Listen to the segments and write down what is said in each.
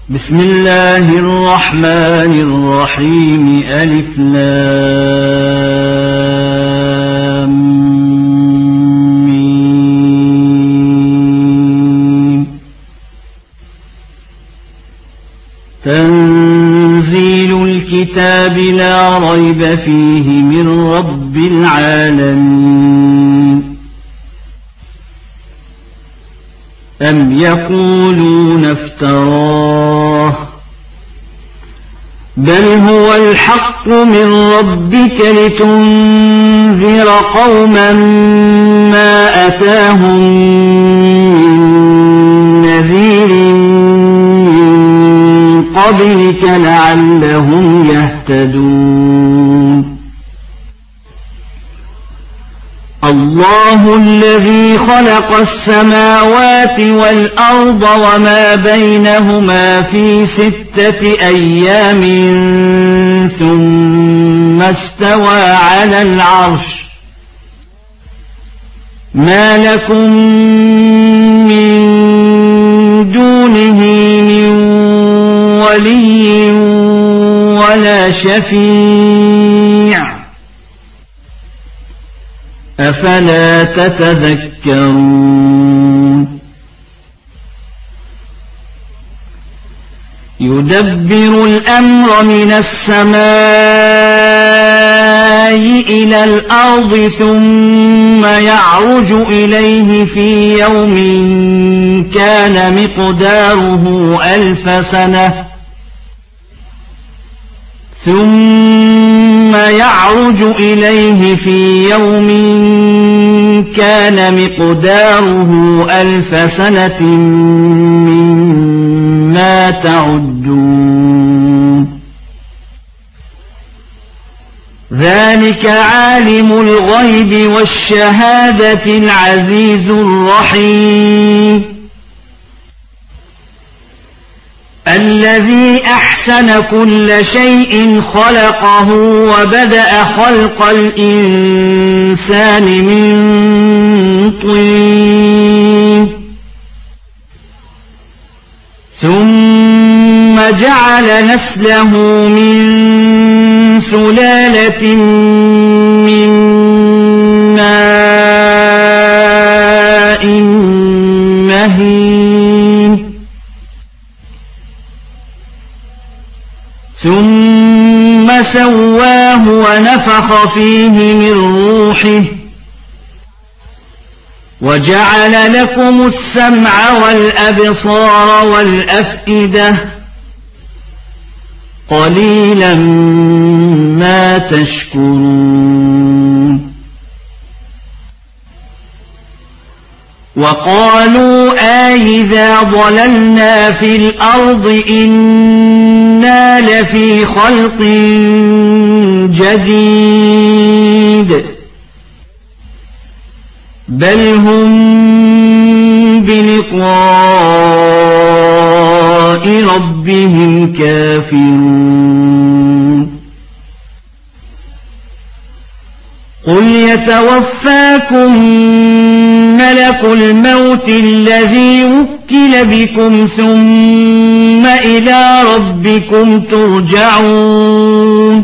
بسم الله الرحمن الرحيم ألف لام ميم. تنزيل الكتاب لا ريب فيه من رب العالمين. أم يقولون افتراه بل هو الحق من ربك لتنذر قوما ما أتاهم من نذير من قبلك لعلهم يهتدون. الله الذي خلق السماوات والأرض وما بينهما في 6 أيام ثم استوى على العرش. ما لكم من دونه من ولي ولا شفيع أفلا تتذكرون. يدبر الأمر من السماء إلى الأرض ثم يعرج إليه في يوم كان مقداره 1000 سنة ثم يعرج إليه في يوم كان مقداره 1000 سنة مما تعدون. ذلك عالم الغيب والشهادة العزيز الرحيم الذي أحسن كل شيء خلقه وبدأ خلق الإنسان من طين ثم جعل نسله من سلالة من ماء مهين ثم سواه ونفخ فيه من روحه وجعل لكم السمع والأبصار والأفئدة قليلا ما تشكرون. وقالوا أإذا ضللنا في الأرض إنا لفي خلق جديد بل هم بلقاء ربهم كافرون. قل يتوفاكم ملك الموت الذي وكل بكم ثم إلى ربكم ترجعون.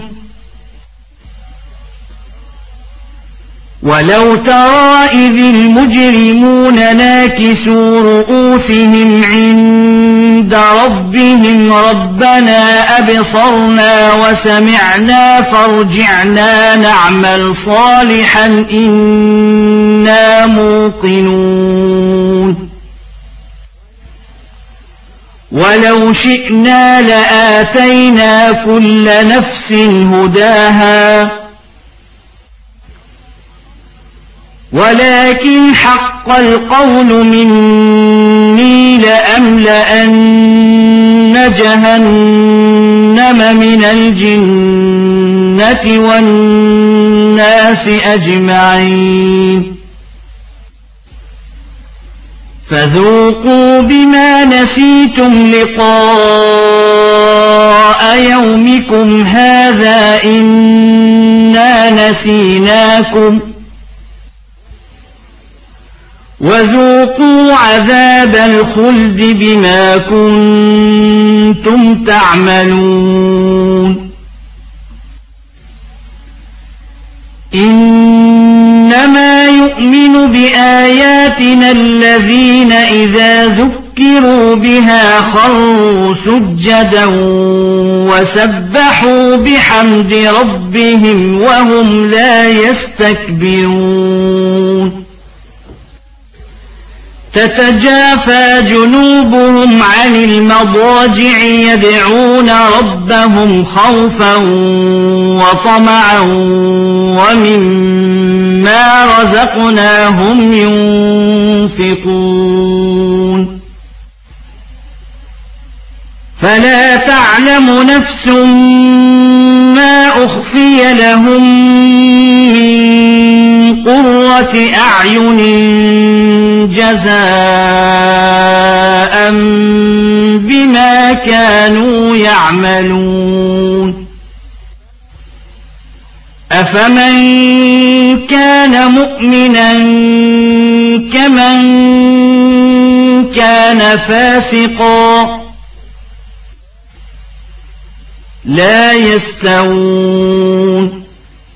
ولو ترى إذ المجرمون ناكسوا رؤوسهم عند ربهم ربنا أبصرنا وسمعنا فارجعنا نعمل صالحا إنا موقنون. ولو شئنا لآتينا كل نفس هداها ولكن حق القول مني لأملأن جهنم من الجنة والناس أجمعين. فذوقوا بما نسيتم لقاء يومكم هذا إنا نسيناكم وذوقوا عذاب الخلد بما كنتم تعملون إنما يؤمن بآياتنا الذين إذا ذكروا بها خروا سجدا وسبحوا بحمد ربهم وهم لا يستكبرون تتجافى جنوبهم عن المضاجع يدعون ربهم خوفا وطمعا ومما رزقناهم ينفقون فلا تعلم نفس ما أخفي لهم من قرة أعين جزاء بما كانوا يعملون أفمن كان مؤمنا كمن كان فاسقا لا يستوون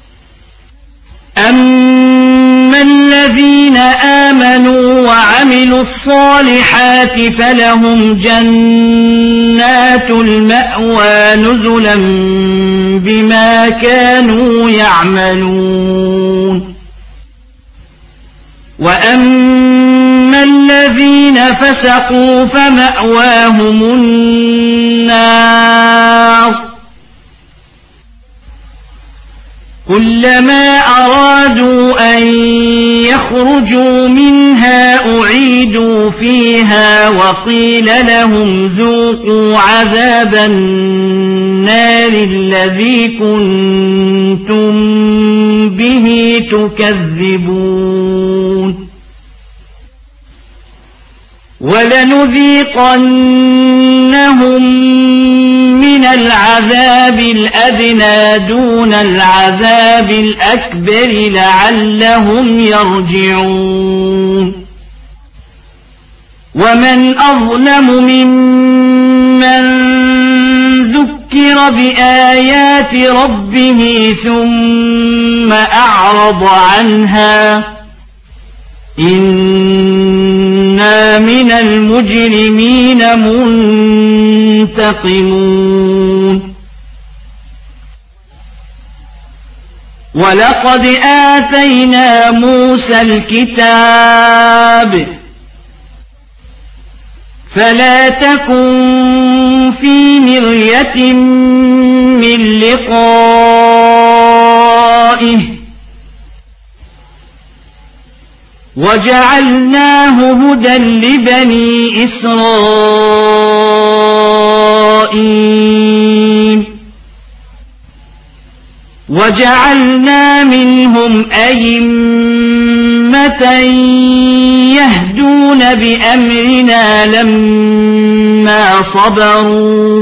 أما الذين آمنوا وعملوا الصالحات فلهم جنات المأوى نزلا بما كانوا يعملون وأما الذين فسقوا فمأواهم النار كلما أرادوا أن يخرجوا منها أعيدوا فيها وقيل لهم ذوقوا عذاب النار الذي كنتم به تكذبون ولنذيقنهم من العذاب الأدنى دون العذاب الأكبر لعلهم يرجعون ومن أظلم ممن ذكر بآيات ربه ثم أعرض عنها إنا من المجرمين منتقمون ولقد آتينا موسى الكتاب فلا تكن في مرية من لقائه وجعلناه هدى لبني إسرائيل وجعلنا منهم أئمة يهدون بأمرنا لما صبروا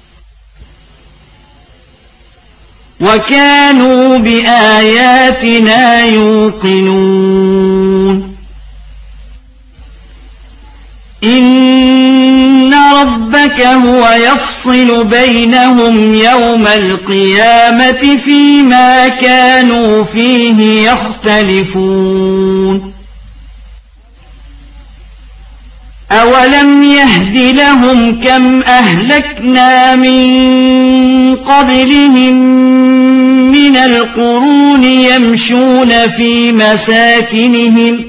وكانوا بآياتنا يوقنون إن ربك هو يفصل بينهم يوم القيامة فيما كانوا فيه يختلفون أولم يهد لهم كم أهلكنا من قبلهم من القرون يمشون في مساكنهم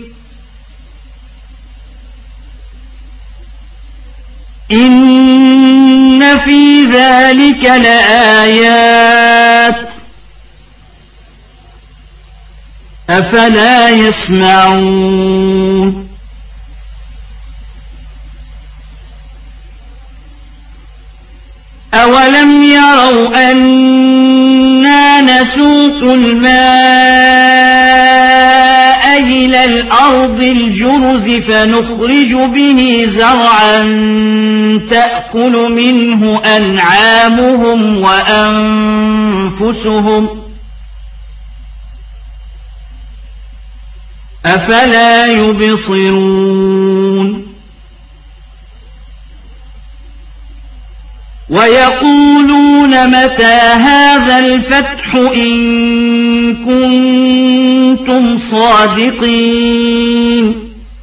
إن في ذلك لآيات أفلا يسمعون أولم يروا أنا نسوق الماء إلى الأرض الجرز فنخرج به زرعا تأكل منه أنعامهم وأنفسهم أفلا يبصرون ويقولون متى هذا الفتح إن كنتم صادقين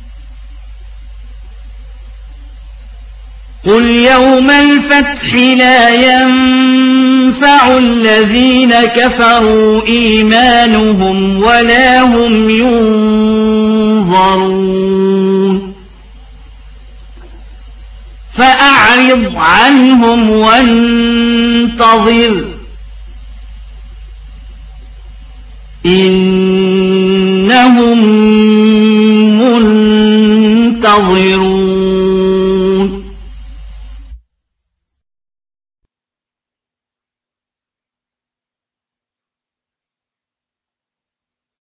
قل يوم الفتح لا ينفع الذين كفروا إيمانهم ولا هم ينظرون فأعرض عنهم وانتظر إنهم منتظرون